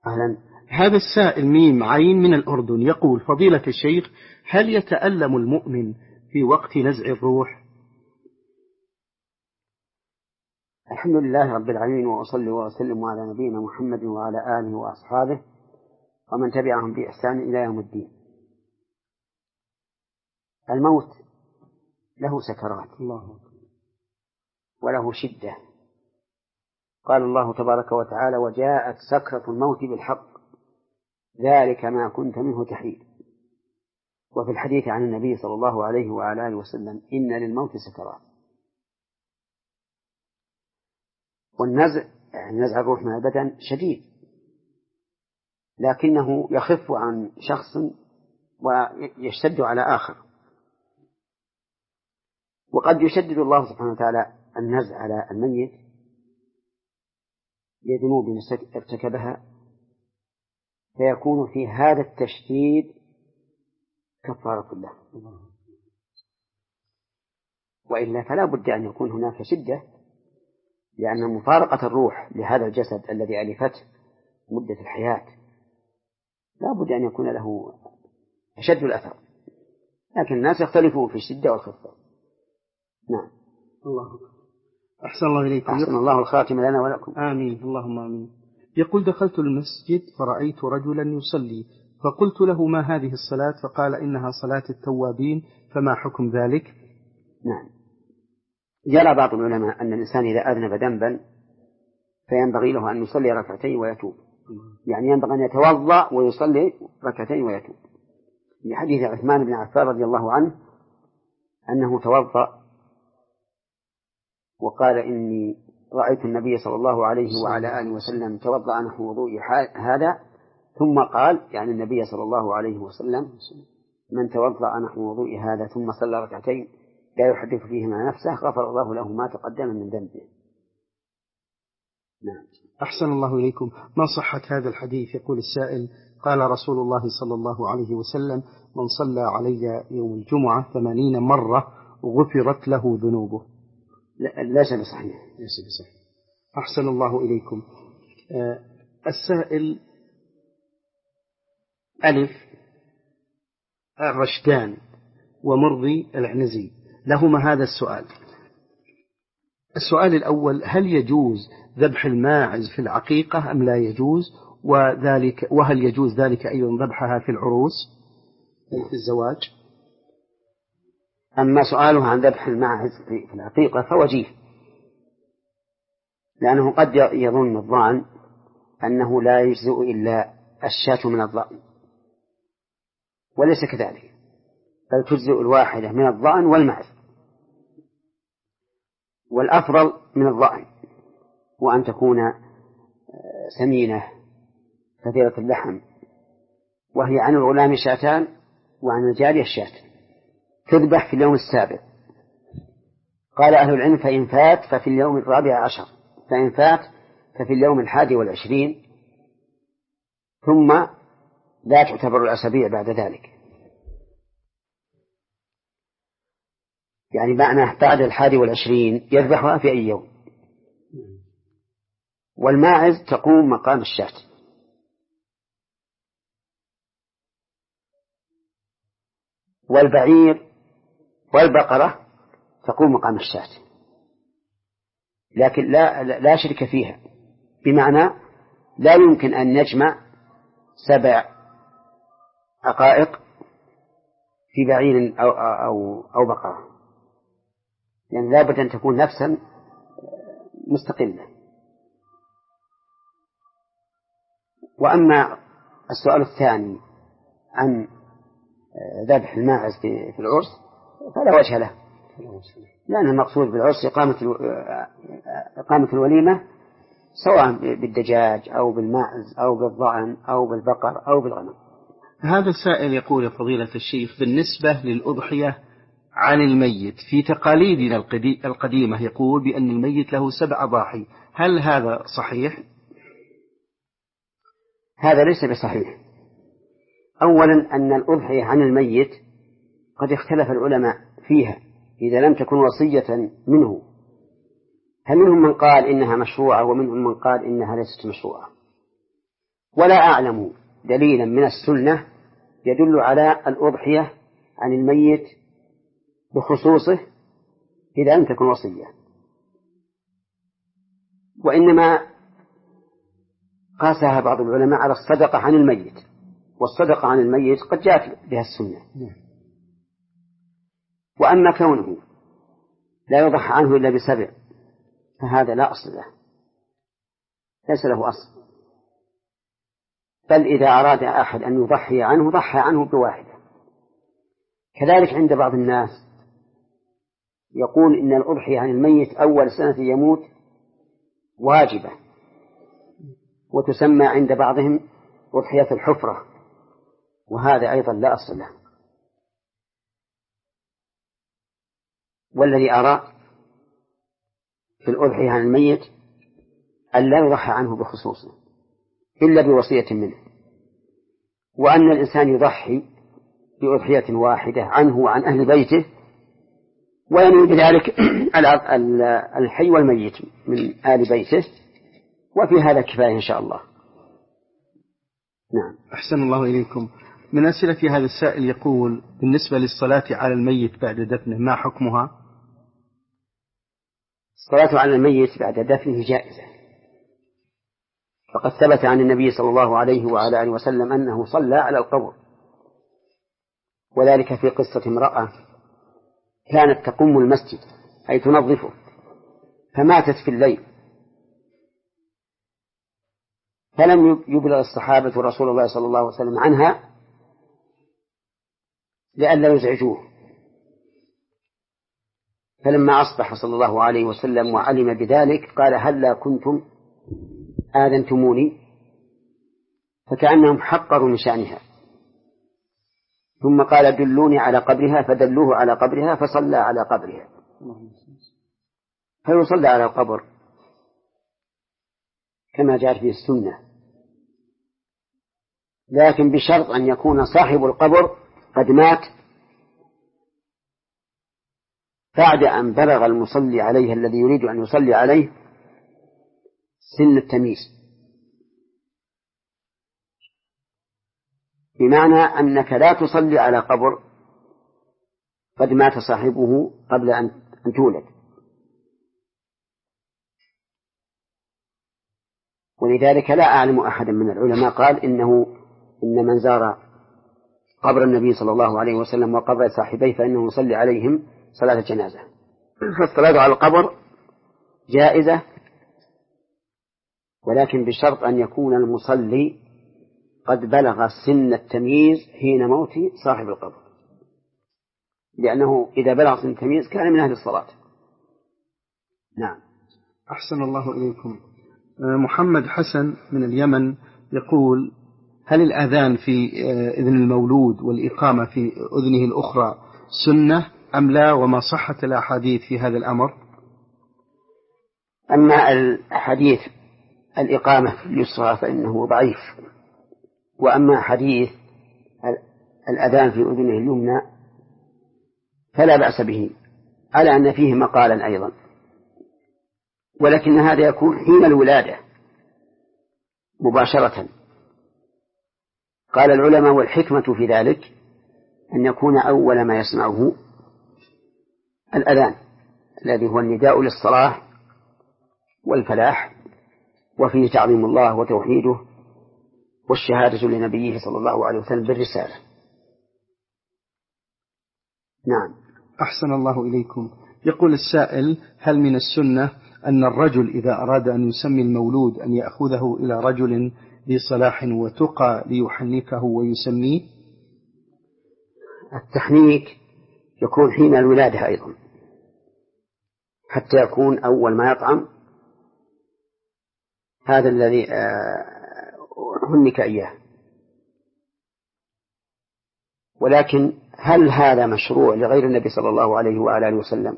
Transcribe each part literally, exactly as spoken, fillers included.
أهلا. هذا السائل ميم عين من الأردن يقول: فضيلة الشيخ، هل يتألم المؤمن في وقت نزع الروح؟ الحمد لله رب العالمين، وأصلي وأسلم على نبينا محمد وعلى آله وأصحابه ومن تبعهم بإحسان إلى يوم الدين. الموت له سكرات الله وله شدة. قال الله تبارك وتعالى: وجاءت سكرة الموت بالحق ذلك ما كنت منه تحيد. وفي الحديث عن النبي صلى الله عليه وعلى آله وسلم: إن للموت سكرات. والنزع يعني نزع الروح من البدن شديد، لكنه يخف عن شخص ويشتد على آخر. وقد يشدد الله سبحانه وتعالى النزع على الميت لذنوب ارتكبها، فيكون في هذا التشديد كفارة له، وإلا فلا بد أن يكون هناك شدة، لأن مفارقة الروح لهذا الجسد الذي ألفته مدة الحياة لا بد أن يكون له أشد الأثر، لكن الناس يختلفون في الشدة والخفة. نعم. الله أحسن الله إليكم. أحسن الله الخاتم لنا ولكم. آمين اللهم آمين. يقول: دخلت المسجد فرأيت رجلا يصلي، فقلت له: ما هذه الصلاة؟ فقال: إنها صلاة التوابين، فما حكم ذلك؟ نعم. يرى بعض العلماء أن الإنسان إذا أذنب ذنبا فينبغي له أن يصلي ركعتين ويتوب، يعني ينبغي أن يتوضأ ويصلي ركعتين ويتوب، لحديث عثمان بن عفان رضي الله عنه أنه توضأ وقال: إني رأيت النبي صلى الله عليه وعلى آله وسلم توضأ نحو وضوء هذا، ثم قال يعني النبي صلى الله عليه وسلم: من توضأ نحو وضوء هذا ثم صلى ركعتين لا يحدث فيهما نفسه غفر الله له ما تقدم من ذنبه. نعم. أحسن الله إليكم. ما صحة هذا الحديث؟ يقول السائل: قال رسول الله صلى الله عليه وسلم: من صلى علي يوم الجمعة ثمانين مرة غفرت له ذنوبه. ليس بصحيح. ليس بصحيح. أحسن الله إليكم. آه السائل ألف الرشدان ومرضي العنزي لهما هذا السؤال. السؤال الأول: هل يجوز ذبح الماعز في العقيقة أم لا يجوز؟ وذلك وهل يجوز ذلك أيضا ذبحها في العروس في الزواج؟ أما سؤاله عن ذبح الماعز في العقيقة فوجيه، لأنه قد يظن الظان أنه لا يجزئ إلا الشاة من الضأن، وليس كذلك، بل تجزئ الواحدة من الضأن والمعز، والأفضل من الضأن وأن تكون سمينة كثيرة اللحم، وهي عن الغلام شاتان وعن الجارية الشاة، تذبح في اليوم السابع. قال أهل العلم: فإن فات ففي اليوم الرابع عشر، فإن فات ففي اليوم الحادي والعشرين، ثم لا تعتبر الأسابيع بعد ذلك، يعني معنى بعد الحادي والعشرين يذبحها في أي يوم. والماعز تقوم مقام الشاة. والبعير والبقرة تقوم مقام الشاة، لكن لا, لا شرك فيها، بمعنى لا يمكن أن نجمع سبع عقائق في بعير أو, أو, أو بقرة، يعني لا بد أن تكون نفسا مستقلة. وأما السؤال الثاني عن ذبح الماعز في العرس فلا وجه له، لأن المقصود بالعرس إقامة إقامة الوليمة سواء بالدجاج أو بالماعز أو بالضأن أو بالبقر أو بالغنم. هذا السائل يقول: يا فضيلة الشيخ، بالنسبة للأضحية عن الميت في تقاليدنا القديمة يقول بأن الميت له سبع أضاحي، هل هذا صحيح؟ هذا ليس بصحيح. أولا أن الأضحية عن الميت قد اختلف العلماء فيها إذا لم تكن وصية منه، هل منهم من قال إنها مشروعة ومنهم من قال إنها ليست مشروعة. ولا أعلم دليلا من السنة يدل على الأضحية عن الميت بخصوصه إذا لم تكن وصية، وإنما قاسها بعض العلماء على الصدقة عن الميت، والصدقة عن الميت قد جاءت بها السنة. وأما كونه لا يضحى عنه إلا بسبع فهذا لا أصل له، ليس له أصل، بل إذا أراد أحد أن يضحي عنه ضحى عنه بواحدة. كذلك عند بعض الناس يقول إن الأضحية عن الميت أول سنة يموت واجبة، وتسمى عند بعضهم أضحية الحفرة، وهذا أيضا لا أصل له. والذي أرى في الأضحية عن الميت أن لا يضحى عنه بخصوصه إلا بوصية منه، وأن الإنسان يضحي بأضحية واحدة عنه وعن أهل بيته، وينوي بذلك الحي والميت من آل بيته، وفي هذا كفاية إن شاء الله. نعم. أحسن الله إليكم. من أسئلة هذا السائل يقول: بالنسبة للصلاة على الميت بعد دفنه ما حكمها؟ الصلاة على الميت بعد دفنه جائزة، فقد ثبت عن النبي صلى الله عليه وعلى آله وسلم أنه صلى على القبر، وذلك في قصة امرأة كانت تقوم المسجد أي تنظفه فماتت في الليل، فلم يبلغ الصحابة رسول الله صلى الله عليه وسلم عنها لئلا يزعجوه، فلما أصبح صلى الله عليه وسلم وعلم بذلك قال: هلا كنتم آذنتموني، فكأنهم حقروا من شأنها، ثم قال: دلوني على قبرها، فدلوه على قبرها فصلى على قبرها. فيصلى على القبر كما جاءت في السنة، لكن بشرط أن يكون صاحب القبر قد مات بعد أن بلغ المصلي عليه الذي يريد أن يصلي عليه سن التمييز، بمعنى أنك لا تصلي على قبر قد مات صاحبه قبل أن تولد. ولذلك لا أعلم أحدا من العلماء قال إنه إن من زار قبر النبي صلى الله عليه وسلم وقبر صاحبيه فإنه يصلي عليهم صلاة الجنازة. فالصلاة على القبر جائزة، ولكن بشرط أن يكون المصلي قد بلغ سن التمييز حين موت صاحب القبر، لأنه إذا بلغ سن التمييز كان من أهل الصلاة. نعم. أحسن الله إليكم. محمد حسن من اليمن يقول: هل الأذان في إذن المولود والإقامة في أذنه الأخرى سنة أم لا، وما صحة الأحاديث في هذا الأمر؟ أما الحديث الإقامة في اليسرى فإنه ضعيف، وأما حديث الأذان في أذنه اليمنى فلا بأس به، على أن فيه مقالا أيضا، ولكن هذا يكون حين الولادة مباشرة. قال العلماء: والحكمة في ذلك أن يكون أول ما يسمعه الأذان الذي هو النداء للصلاة والفلاح، وفيه تعظيم الله وتوحيده والشهادة لنبيه صلى الله عليه وسلم بالرسالة. نعم. أحسن الله إليكم. يقول السائل: هل من السنة أن الرجل إذا أراد أن يسمي المولود أن يأخذه إلى رجل ذي صلاح وتقى ليحنكه ويسميه؟ التحنيك يكون حين الولادة أيضا، حتى يكون أول ما يطعم هذا الذي حنك إياه. ولكن هل هذا مشروع لغير النبي صلى الله عليه وآله وسلم؟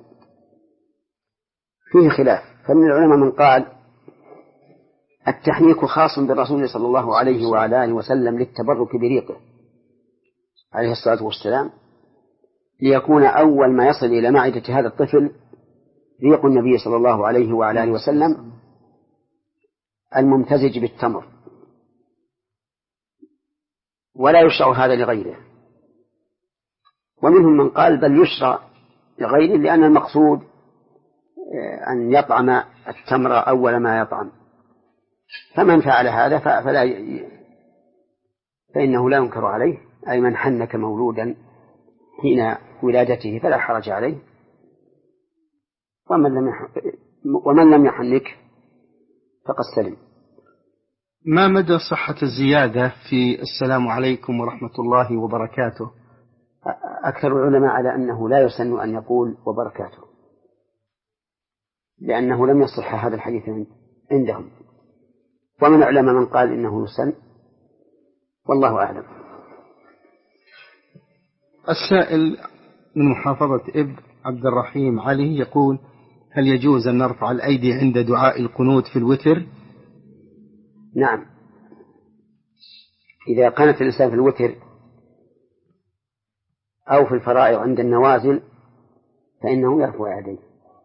فيه خلاف، فمن العلماء من قال التحنيك خاص بالرسول صلى الله عليه وعلى آله وسلم للتبرك بريقه عليه الصلاة والسلام، ليكون أول ما يصل إلى معدة هذا الطفل ريق النبي صلى الله عليه وعلى آله وسلم الممتزج بالتمر، ولا يشرع هذا لغيره. ومنهم من قال بل يشرع لغيره لأن المقصود أن يطعم التمر أول ما يطعم، فمن فعل هذا فلا ي... فإنه لا ينكر عليه، أي من حنك مولودا حين ولادته فلا حرج عليه، ومن لم يح... ومن لم يحنك فقد سلم. ما مدى صحة الزيادة في السلام عليكم ورحمة الله وبركاته؟ أكثر العلماء على أنه لا يسن أن يقول وبركاته، لأنه لم يصح هذا الحديث عندهم، ومن العلماء من قال إنه يسن، والله أعلم. السائل من محافظة إب عبد الرحيم علي يقول: هل يجوز أن نرفع الأيدي عند دعاء القنوت في الوتر؟ نعم، إذا قنت الإنسان في الوتر أو في الفرائض عند النوازل فإنه يرفع يديه،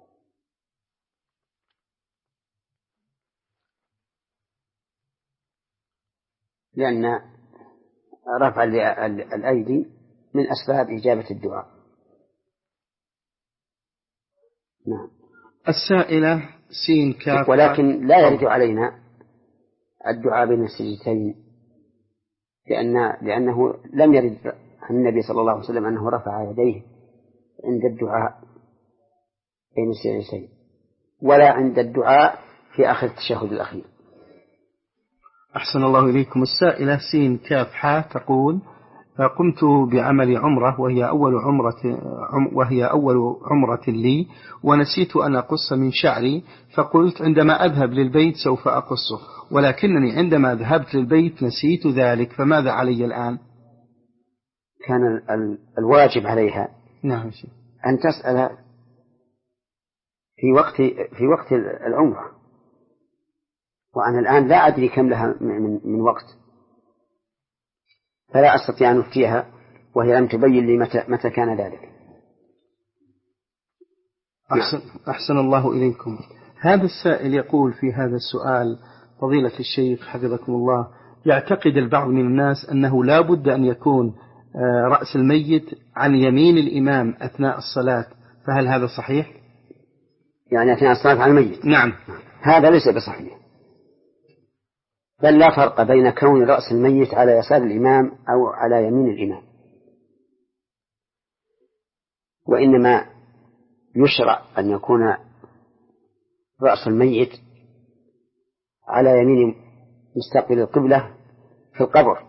لأن رفع الأيدي من أسباب إجابة الدعاء. نعم. السائلة سين كاف، ولكن لا يرد علينا الدعاء بين السجدتين، لأن لأنه لم يرد عن النبي صلى الله عليه وسلم أنه رفع يديه عند الدعاء بين السجدتين، ولا عند الدعاء في آخر التشهد الأخير. أحسن الله إليكم. السائلة سين كاف حا تقول: قمت بعمل عمرة وهي أول عمرة وهي أول عمرة لي، ونسيت أن أقص من شعري، فقلت عندما أذهب للبيت سوف أقصه، ولكنني عندما ذهبت للبيت نسيت ذلك، فماذا علي الآن؟ كان الواجب عليها نعم أن تسأل في وقت في وقت العمرة، وأنا الآن لا أدري كم لها من, من وقت، فلا أستطيع أن أفتيها وهي لم تبين لي متى, متى كان ذلك. أحسن, أحسن الله إليكم. هذا السائل يقول في هذا السؤال: فضيلة الشيخ حفظكم الله، يعتقد البعض من الناس أنه لا بد أن يكون رأس الميت عن يمين الإمام أثناء الصلاة، فهل هذا صحيح؟ يعني أثناء الصلاة على الميت؟ نعم. هذا ليس بصحيح، بل لا فرق بين كون رأس الميت على يسار الإمام أو على يمين الإمام، وإنما يشرع أن يكون رأس الميت على يمين مستقبل القبلة في القبر،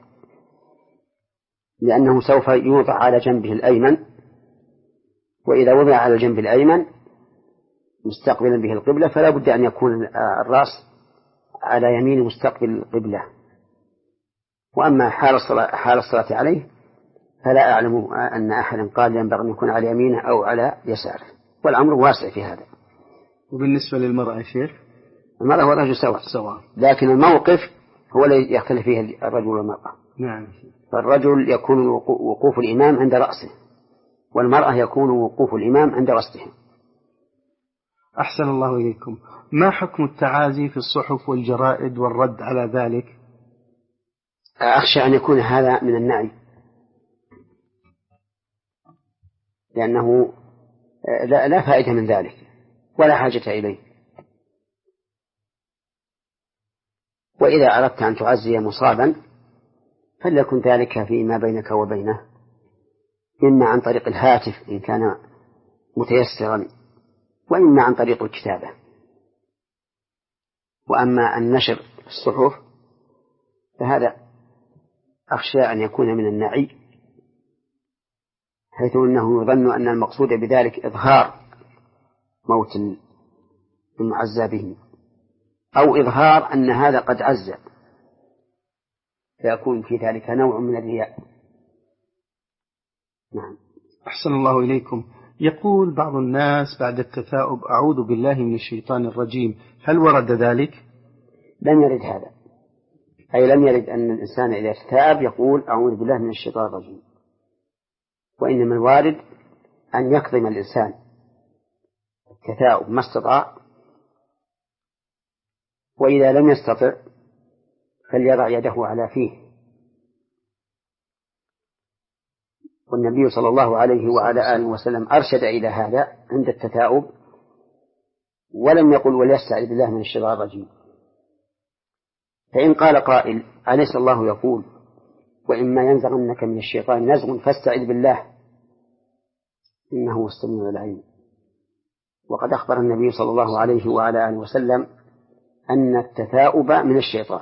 لأنه سوف يوضع على جنبه الأيمن، وإذا وضع على الجنب الأيمن مستقبلا به القبلة فلا بد أن يكون الرأس على يمين مستقبل القبلة. وأما حال الصلاة, حال الصلاة عليه فلا أعلم أن أحدا قال ينبغي أن يكون على يمينه أو على يساره، والأمر واسع في هذا. وبالنسبة للمرأة يا شيخ؟ المرأة والرجل سواء سواء، لكن الموقف هو الذي يختلف فيه الرجل والمرأة. نعم. فالرجل يكون وقوف الإمام عند رأسه، والمرأة يكون وقوف الإمام عند رأسها. أحسن الله إليكم. ما حكم التعازي في الصحف والجرائد والرد على ذلك؟ أخشى أن يكون هذا من النعي، لأنه لا, لا فائدة من ذلك ولا حاجة إليه. وإذا أردت أن تعزي مصابا فليكن ذلك فيما بينك وبينه، إما عن طريق الهاتف إن كان متيسرا، وإما عن طريق الكتابة. وأما النشر في الصحف فهذا أخشى أن يكون من النعي، حيث أنه يظن أن المقصود بذلك إظهار موت المعزى به، أو إظهار أن هذا قد عزى، فيكون في ذلك نوع من الرياء. نعم. أحسن الله إليكم. يقول بعض الناس بعد التثاؤب: أعوذ بالله من الشيطان الرجيم، هل ورد ذلك؟ لم يرد هذا، أي لم يرد أن الإنسان إذا تثاءب يقول أعوذ بالله من الشيطان الرجيم، وإنما الوارد أن يكظم الإنسان التثاؤب ما استطاع، وإذا لم يستطع فليضع يده على فيه والنبي صلى الله عليه وعلى آله وسلم أرشد إلى هذا عند التثاؤب، ولم يقل وليستعذ بالله من الشيطان الرجيم. فإن قال قائل: أليس الله يقول: وإما ينزغنك من الشيطان نزغ فاستعذ بالله إنه هو السميع العليم؟ وقد أخبر النبي صلى الله عليه وعلى آله وسلم أن التثاؤب من الشيطان،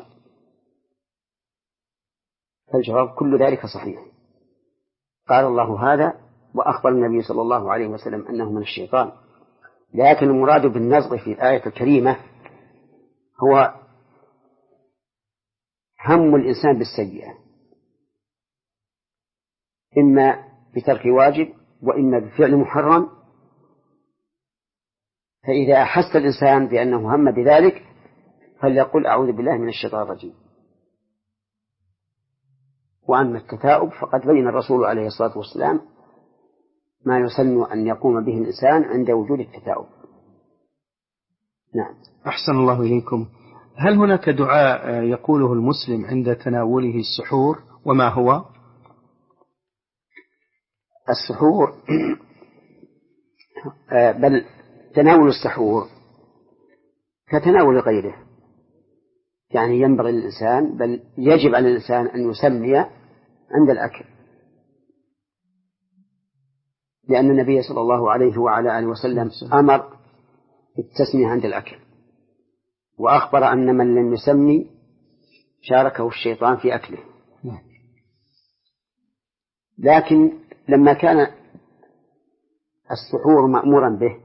فالجواب كل ذلك صحيح. قال الله هذا وأخبر النبي صلى الله عليه وسلم أنه من الشيطان، لكن المراد بالنزغ في الآية الكريمة هو هم الإنسان بالسيئة، إما بترك واجب وإما بفعل محرم، فإذا أحس الإنسان بأنه هم بذلك فليقل: أعوذ بالله من الشيطان الرجيم. وأما التثاؤب فقد بين الرسول عليه الصلاة والسلام ما يسن أن يقوم به الإنسان عند وجود التثاؤب. نعم. أحسن الله إليكم. هل هناك دعاء يقوله المسلم عند تناوله السحور، وما هو؟ السحور بل تناول السحور كتناول غيره، يعني ينبغي للإنسان بل يجب على الإنسان أن يسمي عند الأكل، لأن النبي صلى الله عليه وعلى آله وسلم أمر بالتسمية عند الأكل، وأخبر أن من لم يسمي شاركه الشيطان في أكله. لكن لما كان السحور مأمورا به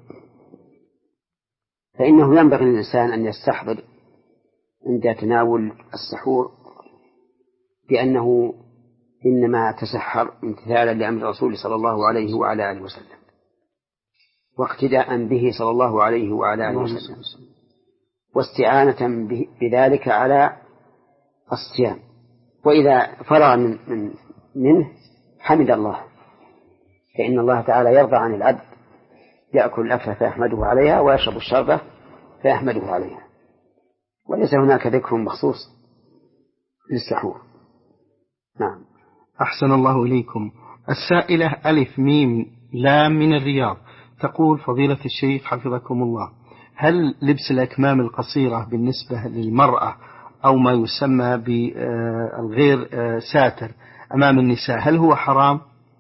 فإنه ينبغي للإنسان أن يستحضر عند تناول السحور بأنه إنما تسحر امتثالا لأمر الرسول صلى الله عليه وعلى آله وسلم، واقتداء به صلى الله عليه وعلى آله وسلم، واستعانة بذلك على الصيام. وإذا فرغ من من منه حمد الله، فإن الله تعالى يرضى عن العبد يأكل الأكلة فيحمده عليها ويشرب الشربة فيحمده عليها، وليس هناك ذكر مخصوص للسحور. نعم. أحسن الله إليكم. السائلة ألف ميم لام من الرياض تقول: فضيلة الشيخ حفظكم الله، هل لبس الأكمام القصيرة بالنسبة للمرأة أو ما يسمى بالغير ساتر أمام النساء هل هو حرام؟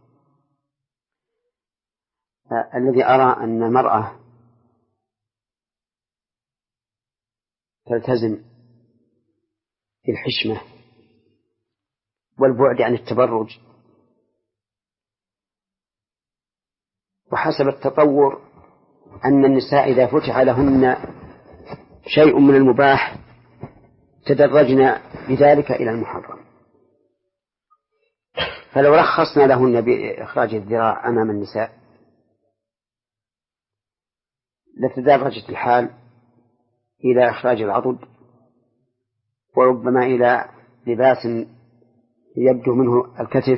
الذي أرى أن المرأة تلتزم بالحشمة والبعد عن التبرج، وحسب التطور أن النساء إذا فتح لهن شيء من المباح تدرجن بذلك إلى المحرم، فلو رخصنا لهن بإخراج الذراع أمام النساء لتدرجت الحال إلى إخراج العضد، وربما إلى لباس يبدو منه الكتف،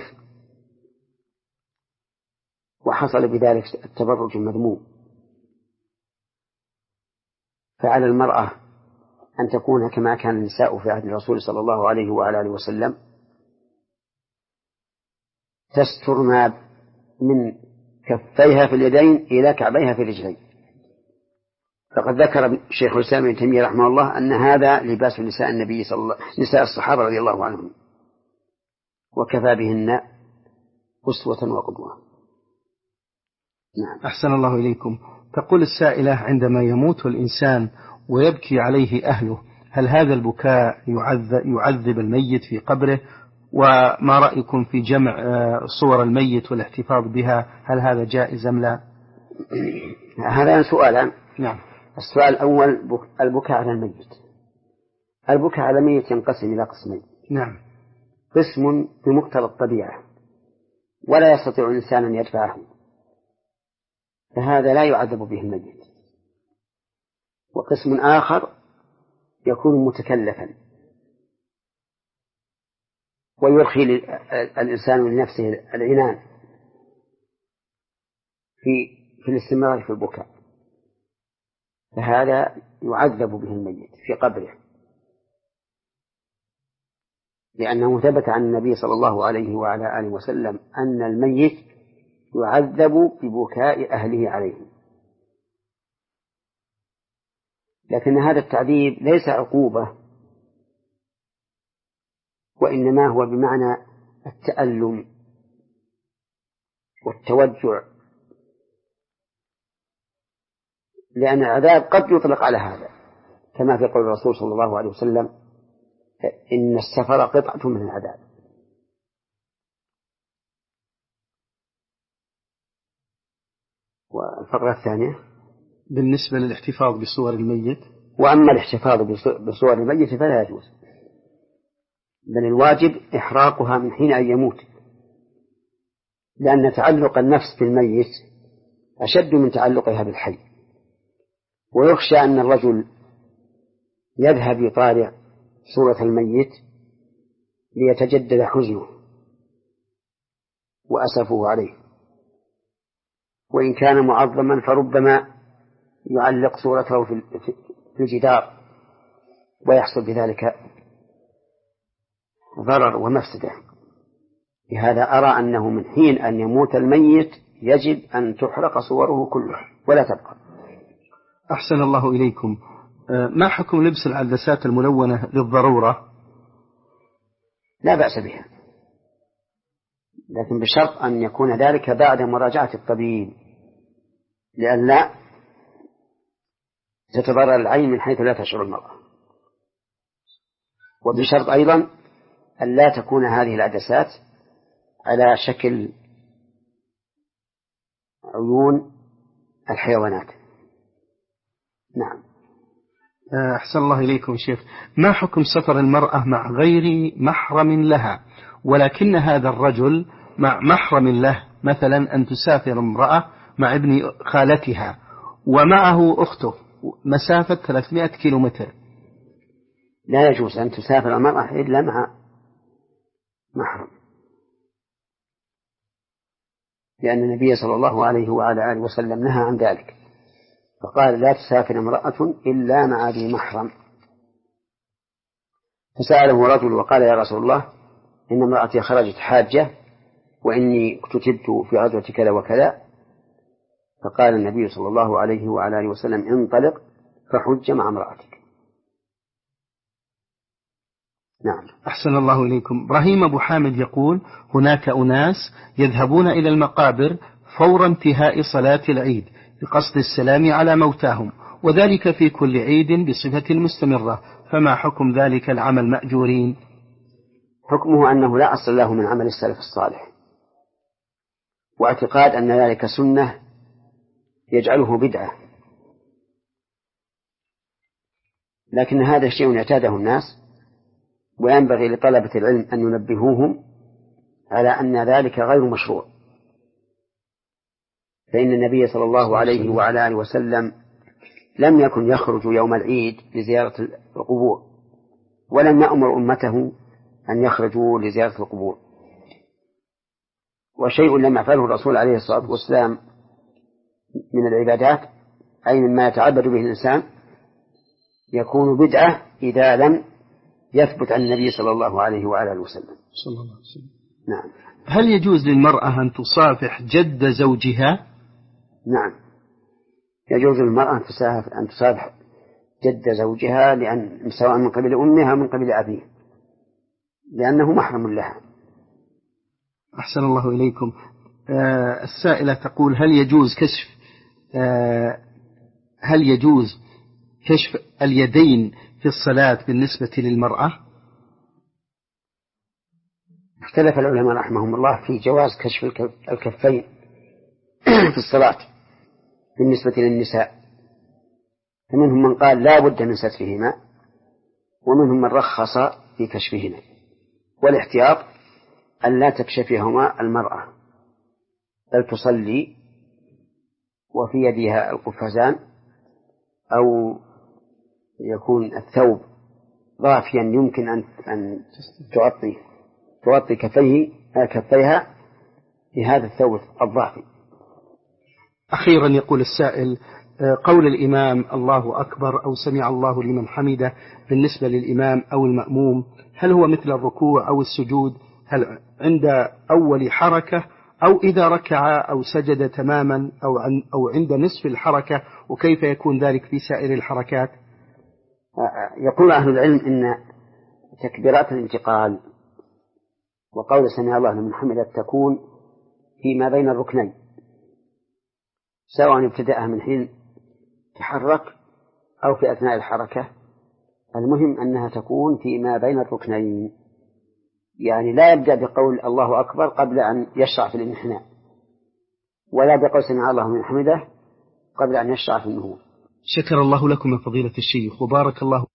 وحصل بذلك التبرج المذموم. فعلى المرأة أن تكون كما كان النساء في عهد الرسول صلى الله عليه وعلى آله وسلم، تستر ما من كفيها في اليدين إلى كعبيها في الرجلين. فقد ذكر شيخ الإسلام ابن تيمية رحمه الله أن هذا لباس نساء النبي صلى الله نساء الصحابة رضي الله عنهم، وكفى بهن أسوة وقدوة. نعم. أحسن الله إليكم. تقول السائلة: عندما يموت الإنسان ويبكي عليه أهله هل هذا البكاء يعذب, يعذب الميت في قبره؟ وما رأيكم في جمع صور الميت والاحتفاظ بها، هل هذا جائز أم لا؟ هذا سؤالان. نعم. السؤال الأول البكاء على الميت. البكاء على الميت ينقسم إلى قسمين. نعم. قسم بمقتضى الطبيعة ولا يستطيع الإنسان أن يدفعه، فهذا لا يعذب به الميت. وقسم آخر يكون متكلفا ويرخي الإنسان لنفسه العنان في في الاستمرار في البكاء، فهذا يعذب به الميت في قبره. لأنه ثبت عن النبي صلى الله عليه وعلى آله وسلم أن الميت يعذب ببكاء أهله عليه، لكن هذا التعذيب ليس عقوبة، وإنما هو بمعنى التألم والتوجع، لأن العذاب قد يطلق على هذا، كما في قول الرسول صلى الله عليه وسلم: إن السفر قطعة من العذاب. والفقرة الثانية بالنسبة للاحتفاظ بصور الميت. وأما الاحتفاظ بصور الميت فلا يجوز، بل الواجب إحراقها من حين أن يموت، لأن تعلق النفس بالميت أشد من تعلقها بالحي، ويخشى أن الرجل يذهب يطالع صورة الميت ليتجدد حزنه وأسفه عليه، وإن كان معظما فربما يعلق صورته في الجدار ويحصل بذلك ضرر ومفسدة. لهذا أرى أنه من حين أن يموت الميت يجب أن تحرق صوره كلها ولا تبقى. أحسن الله إليكم. ما حكم لبس العدسات الملونة للضرورة؟ لا بأس بها، لكن بشرط أن يكون ذلك بعد مراجعة الطبيب، لئلا تتضرر العين من حيث لا تشعر المرأة، وبشرط أيضا أن لا تكون هذه العدسات على شكل عيون الحيوانات. نعم. أحسن الله إليكم شيخ. ما حكم سفر المرأة مع غير محرم لها، ولكن هذا الرجل مع محرم له، مثلا أن تسافر امرأة مع ابن خالتها ومعه أخته مسافة ثلاثمائة كيلومتر؟ لا يجوز أن تسافر المرأة إلا مع محرم، لأن النبي صلى الله عليه وعلى آله وسلم نهى عن ذلك، فقال: لا تسافر امرأة إلا مع ذي محرم. فسأله رجل وقال: يا رسول الله، إن امرأتي خرجت حاجة وإني كتبت في غزوة كذا وكذا. فقال النبي صلى الله عليه وعلى آله وسلم: انطلق فحج مع امرأتك. نعم. أحسن الله إليكم. إبراهيم أبو حامد يقول: هناك أناس يذهبون إلى المقابر فور انتهاء صلاة العيد بقصد السلام على موتاهم، وذلك في كل عيد بصفة مستمرة، فما حكم ذلك العمل مأجورين؟ حكمه أنه لا أصل له من عمل السلف الصالح، واعتقاد أن ذلك سنة يجعله بدعة، لكن هذا شيء اعتاده الناس، وينبغي لطلبة العلم أن ينبهوهم على أن ذلك غير مشروع. فإن النبي صلى الله عليه وعلى آله وسلم لم يكن يخرج يوم العيد لزيارة القبور، ولم يأمر أمته أن يخرجوا لزيارة القبور. وشيء لم يفعله الرسول عليه الصلاة والسلام من العبادات، أي مما يتعبد به الإنسان، يكون بدعة إذا لم يثبت عن النبي صلى الله عليه وعلى آله وسلم. صلى الله عليه وسلم. نعم. هل يجوز للمرأة أن تصافح جد زوجها؟ نعم، يجوز للمرأة أن تصافح جد زوجها، لأن سواء من قبل أمها أو من قبل أبيه، لأنه محرم لها. أحسن الله إليكم. آه السائلة تقول: هل يجوز كشف آه هل يجوز كشف اليدين في الصلاة بالنسبة للمرأة؟ اختلف العلماء رحمهم الله في جواز كشف الكفين في الصلاة بالنسبة للنساء، فمنهم من قال لا بد من سترهما، ومنهم من رخص في كشفهما، والاحتياط أن لا تكشفهما المرأة، بل تصلي وفي يدها القفازان، أو يكون الثوب ضافيا يمكن أن أن تغطي تغطي كفيه كفيها بهذا الثوب الضافي. أخيرا يقول السائل: قول الإمام الله أكبر أو سمع الله لمن حمده بالنسبة للإمام أو المأموم، هل هو مثل الركوع أو السجود؟ هل عند أول حركة أو إذا ركع أو سجد تماما أو, عن أو عند نصف الحركة، وكيف يكون ذلك في سائر الحركات؟ يقول أهل العلم إن تكبيرات الانتقال وقول سمع الله لمن حمده تكون فيما بين الركنين، سواء ابتدأها من حين تحرك أو في أثناء الحركة، المهم أنها تكون فيما بين الركنين، يعني لا يبدأ بقول الله أكبر قبل أن يشرع في الانحناء، ولا بقول سمع الله لمن حمده قبل أن يشرع في النهوض. شكر الله لكم يا فضيلة الشيخ وبارك الله